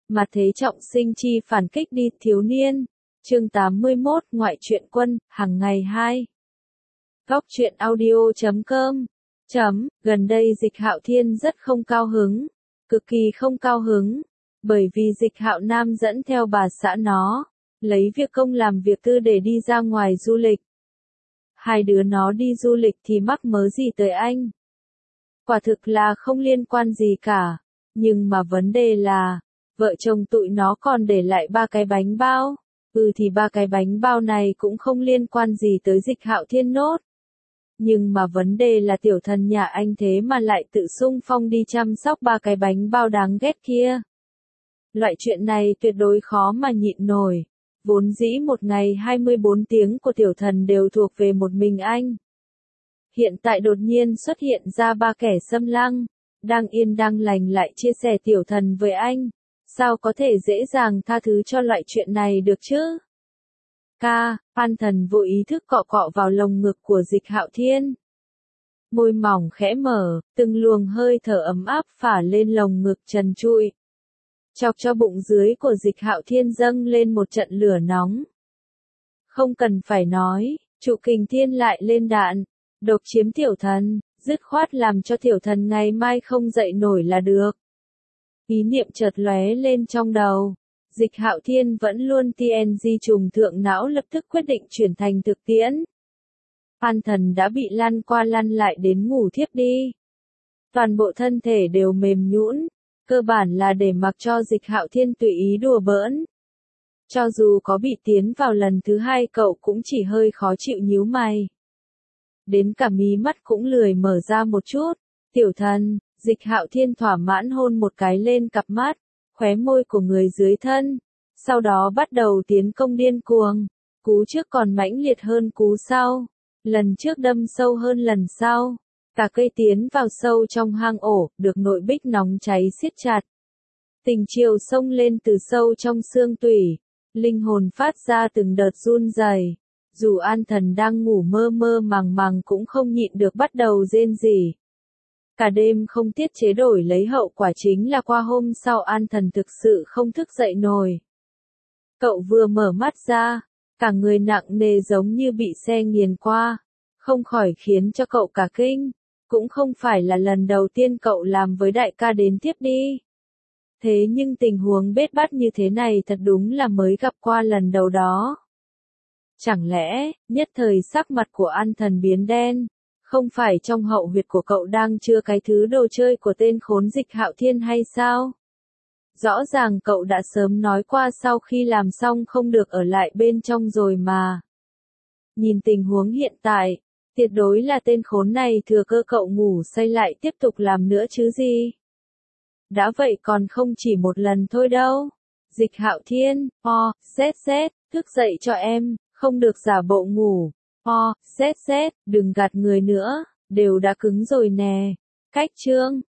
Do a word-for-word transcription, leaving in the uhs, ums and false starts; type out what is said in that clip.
Mà thế trọng sinh chi phản kích đi thiếu niên. Chương tám mươi mốt Ngoại truyện quân, hàng ngày hai. Góc truyện audio chấm com. Chấm, gần đây Dịch Hạo Thiên rất không cao hứng. Cực kỳ không cao hứng. Bởi vì Dịch Hạo Nam dẫn theo bà xã nó. Lấy việc công làm việc tư để đi ra ngoài du lịch. Hai đứa nó đi du lịch thì mắc mớ gì tới anh. Quả thực là không liên quan gì cả. Nhưng mà vấn đề là, vợ chồng tụi nó còn để lại ba cái bánh bao. Ừ thì ba cái bánh bao này cũng không liên quan gì tới Dịch Hạo Thiên nốt. Nhưng mà vấn đề là tiểu thần nhà anh thế mà lại tự xung phong đi chăm sóc ba cái bánh bao đáng ghét kia. Loại chuyện này tuyệt đối khó mà nhịn nổi. Vốn dĩ một ngày hai mươi bốn tiếng của tiểu thần đều thuộc về một mình anh. Hiện tại đột nhiên xuất hiện ra ba kẻ xâm lăng, đang yên đang lành lại chia sẻ tiểu thần với anh. Sao có thể dễ dàng tha thứ cho loại chuyện này được chứ? Ca, An Thần vô ý thức cọ cọ vào lồng ngực của Dịch Hạo Thiên. Môi mỏng khẽ mở, từng luồng hơi thở ấm áp phả lên lồng ngực trần trụi. Chọc cho bụng dưới của Dịch Hạo Thiên dâng lên một trận lửa nóng. Không cần phải nói, trụ kình thiên lại lên đạn, độc chiếm tiểu thần, dứt khoát làm cho tiểu thần ngày mai không dậy nổi là được. Ý niệm chợt lóe lên trong đầu. Dịch Hạo Thiên vẫn luôn tê en giê trùng thượng não lập tức quyết định chuyển thành thực tiễn. An Thần đã bị lăn qua lăn lại đến ngủ thiếp đi. Toàn bộ thân thể đều mềm nhũn, cơ bản là để mặc cho Dịch Hạo Thiên tùy ý đùa bỡn. Cho dù có bị tiến vào lần thứ hai cậu cũng chỉ hơi khó chịu nhíu mày. Đến cả mí mắt cũng lười mở ra một chút. Tiểu thần, Dịch Hạo Thiên thỏa mãn hôn một cái lên cặp mắt, khóe môi của người dưới thân. Sau đó bắt đầu tiến công điên cuồng. Cú trước còn mãnh liệt hơn cú sau. Lần trước đâm sâu hơn lần sau. Cả cây tiến vào sâu trong hang ổ, được nội bích nóng cháy siết chặt. Tình chiều sông lên từ sâu trong xương tủy. Linh hồn phát ra từng đợt run rẩy. Dù An Thần đang ngủ mơ mơ màng màng cũng không nhịn được bắt đầu rên rỉ. Cả đêm không tiết chế đổi lấy hậu quả chính là qua hôm sau An Thần thực sự không thức dậy nổi. Cậu vừa mở mắt ra, cả người nặng nề giống như bị xe nghiền qua, không khỏi khiến cho cậu cả kinh. Cũng không phải là lần đầu tiên cậu làm với đại ca đến tiếp đi. Thế nhưng tình huống bết bát như thế này thật đúng là mới gặp qua lần đầu đó. Chẳng lẽ, nhất thời sắc mặt của An Thần biến đen, không phải trong hậu huyệt của cậu đang chứa cái thứ đồ chơi của tên khốn Dịch Hạo Thiên hay sao? Rõ ràng cậu đã sớm nói qua sau khi làm xong không được ở lại bên trong rồi mà. Nhìn tình huống hiện tại, tuyệt đối là tên khốn này thừa cơ cậu ngủ say lại tiếp tục làm nữa chứ gì. Đã vậy còn không chỉ một lần thôi đâu. Dịch Hạo Thiên, o, xét xét, thức dậy cho em, không được giả bộ ngủ. O, xét xét, đừng gạt người nữa, đều đã cứng rồi nè. Cách chương.